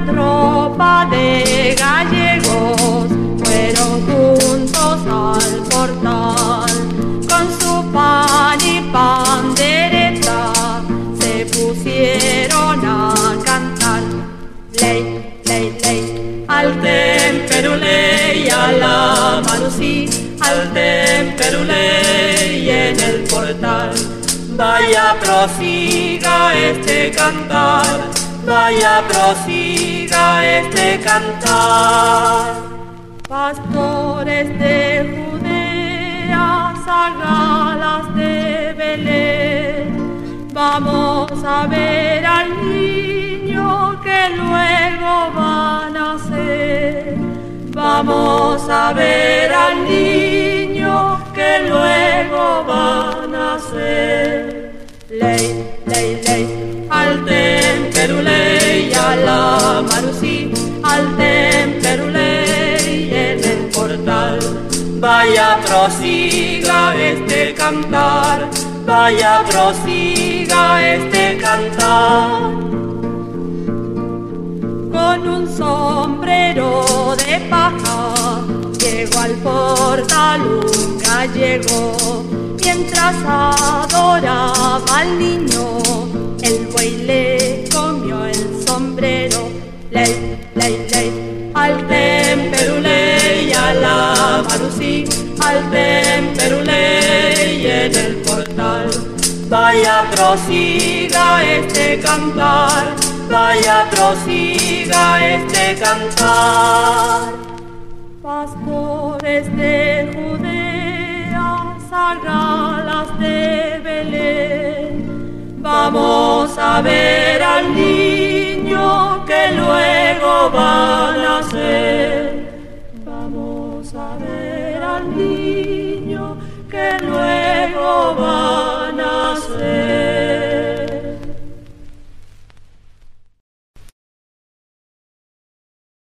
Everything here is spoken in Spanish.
tropa de gallegos fueron juntos al portal, con su pan y pandereta se pusieron a cantar. Ley, ley, ley, al temperuley, a la marusí, al temperuley en el portal. Vaya prosiga este cantar, vaya prosiga este cantar. Pastores de Judea, zagalas de Belén, vamos a ver al niño que luego va a nacer. Vamos a ver al niño que luego va a nacer. Ley, ley, ley, al temperuley, a la marusí, al temperuley en el portal. Vaya prosiga este cantar, vaya prosiga este cantar. Con un sombrero de paja llegó al portal un gallego. Mientras adoraba al niño, el buey le comió el sombrero. Ley, ley, ley, al temperuley, a la marusí, al temperuley en el portal. Vaya prosiga este cantar, vaya prosiga este cantar. Pastores de Judea, zagalas de Belén, vamos a ver